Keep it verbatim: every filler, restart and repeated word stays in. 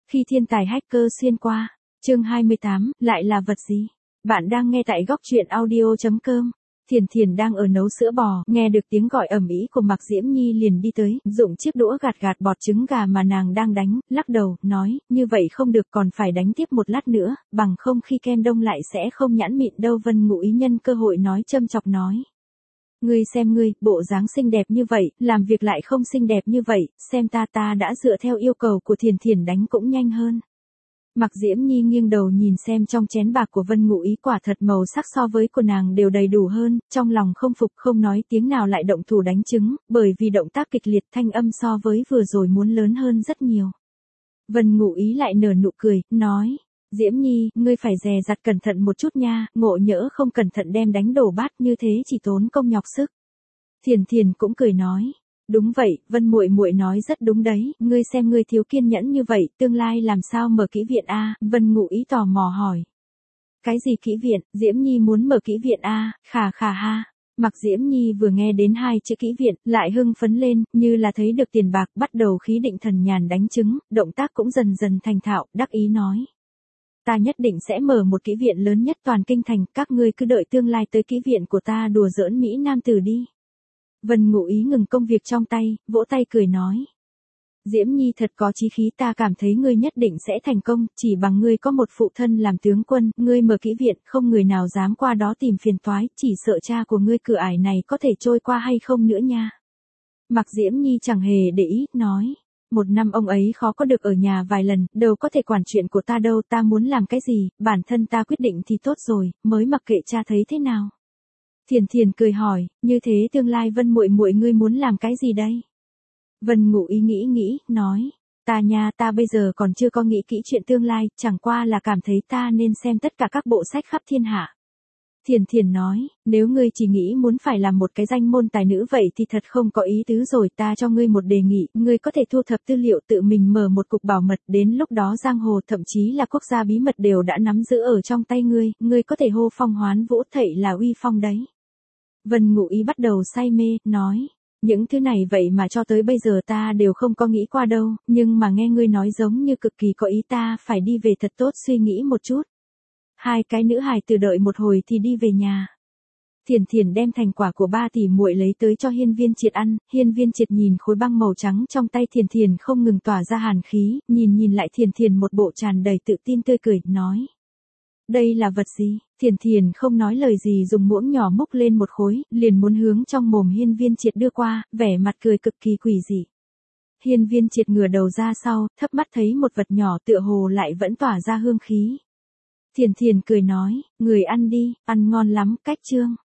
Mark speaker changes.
Speaker 1: Khi thiên tài hacker xuyên qua, chương hai mươi tám, lại là vật gì? Bạn đang nghe tại góc truyện audio chấm com. Thiền Thiền đang ở nấu sữa bò, nghe được tiếng gọi ầm ĩ của Mạc Diễm Nhi liền đi tới, dụng chiếc đũa gạt gạt bọt trứng gà mà nàng đang đánh, lắc đầu, nói, như vậy không được, còn phải đánh tiếp một lát nữa, bằng không khi kem đông lại sẽ không nhẵn mịn đâu. Vân Ngụ Ý nhân cơ hội nói châm chọc nói. Ngươi xem ngươi, bộ dáng xinh đẹp như vậy, làm việc lại không xinh đẹp như vậy, xem ta ta đã dựa theo yêu cầu của Thiền Thiền đánh cũng nhanh hơn. Mạc Diễm Nhi nghiêng đầu nhìn xem trong chén bạc của Vân Ngụ Ý, quả thật màu sắc so với của nàng đều đầy đủ hơn, trong lòng không phục, không nói tiếng nào lại động thủ đánh trứng, bởi vì động tác kịch liệt, thanh âm so với vừa rồi muốn lớn hơn rất nhiều. Vân Ngụ Ý lại nở nụ cười, nói, Diễm Nhi, ngươi phải dè dặt cẩn thận một chút nha, ngộ nhỡ không cẩn thận đem đánh đổ bát, như thế chỉ tốn công nhọc sức. Thiền Thiền cũng cười nói. Đúng vậy, Vân muội muội nói rất đúng đấy, ngươi xem ngươi thiếu kiên nhẫn như vậy, tương lai làm sao mở kỹ viện a? Vân Ngụ Ý tò mò hỏi. Cái gì kỹ viện? Diễm Nhi muốn mở kỹ viện a? Khà khà ha. Mạc Diễm Nhi vừa nghe đến hai chữ kỹ viện, lại hưng phấn lên, như là thấy được tiền bạc, bắt đầu khí định thần nhàn đánh trứng, động tác cũng dần dần thành thạo, đắc ý nói. Ta nhất định sẽ mở một kỹ viện lớn nhất toàn kinh thành, các ngươi cứ đợi tương lai tới kỹ viện của ta đùa giỡn Mỹ Nam tử đi. Vân Ngụ Ý ngừng công việc trong tay, vỗ tay cười nói. Diễm Nhi thật có chí khí, ta cảm thấy ngươi nhất định sẽ thành công, chỉ bằng ngươi có một phụ thân làm tướng quân, ngươi mở kỹ viện, không người nào dám qua đó tìm phiền toái, chỉ sợ cha của ngươi cửa ải này có thể trôi qua hay không nữa nha. Mạc Diễm Nhi chẳng hề để ý, nói. Một năm ông ấy khó có được ở nhà vài lần, đâu có thể quản chuyện của ta đâu, ta muốn làm cái gì, bản thân ta quyết định thì tốt rồi, mới mặc kệ cha thấy thế nào. Thiền Thiền cười hỏi, như thế tương lai Vân muội muội ngươi muốn làm cái gì đây? Vân Ngụ Ý nghĩ nghĩ, nói, ta nha, ta bây giờ còn chưa có nghĩ kỹ chuyện tương lai, chẳng qua là cảm thấy ta nên xem tất cả các bộ sách khắp thiên hạ. Thiền Thiền nói, nếu ngươi chỉ nghĩ muốn phải làm một cái danh môn tài nữ vậy thì thật không có ý tứ rồi, ta cho ngươi một đề nghị, ngươi có thể thu thập tư liệu tự mình mở một cục bảo mật, đến lúc đó giang hồ thậm chí là quốc gia bí mật đều đã nắm giữ ở trong tay ngươi, ngươi có thể hô phong hoán vũ, thảy là uy phong đấy. Vân Ngụ Ý bắt đầu say mê, nói, những thứ này vậy mà cho tới bây giờ ta đều không có nghĩ qua đâu, nhưng mà nghe ngươi nói giống như cực kỳ có ý, ta phải đi về thật tốt suy nghĩ một chút. Hai cái nữ hài từ đợi một hồi thì đi về nhà. Thiền Thiền đem thành quả của ba tỷ muội lấy tới cho Hiên Viên Triệt ăn, Hiên Viên Triệt nhìn khối băng màu trắng trong tay Thiền Thiền không ngừng tỏa ra hàn khí, nhìn nhìn lại Thiền Thiền một bộ tràn đầy tự tin tươi cười, nói. Đây là vật gì? Thiền Thiền không nói lời gì, dùng muỗng nhỏ múc lên một khối, liền muốn hướng trong mồm Hiên Viên Triệt đưa qua, vẻ mặt cười cực kỳ quỷ dị. Hiên Viên Triệt ngửa đầu ra sau, thấp mắt thấy một vật nhỏ tựa hồ lại vẫn tỏa ra hương khí. Thiền Thiền cười nói, người ăn đi, ăn ngon lắm, cách chương.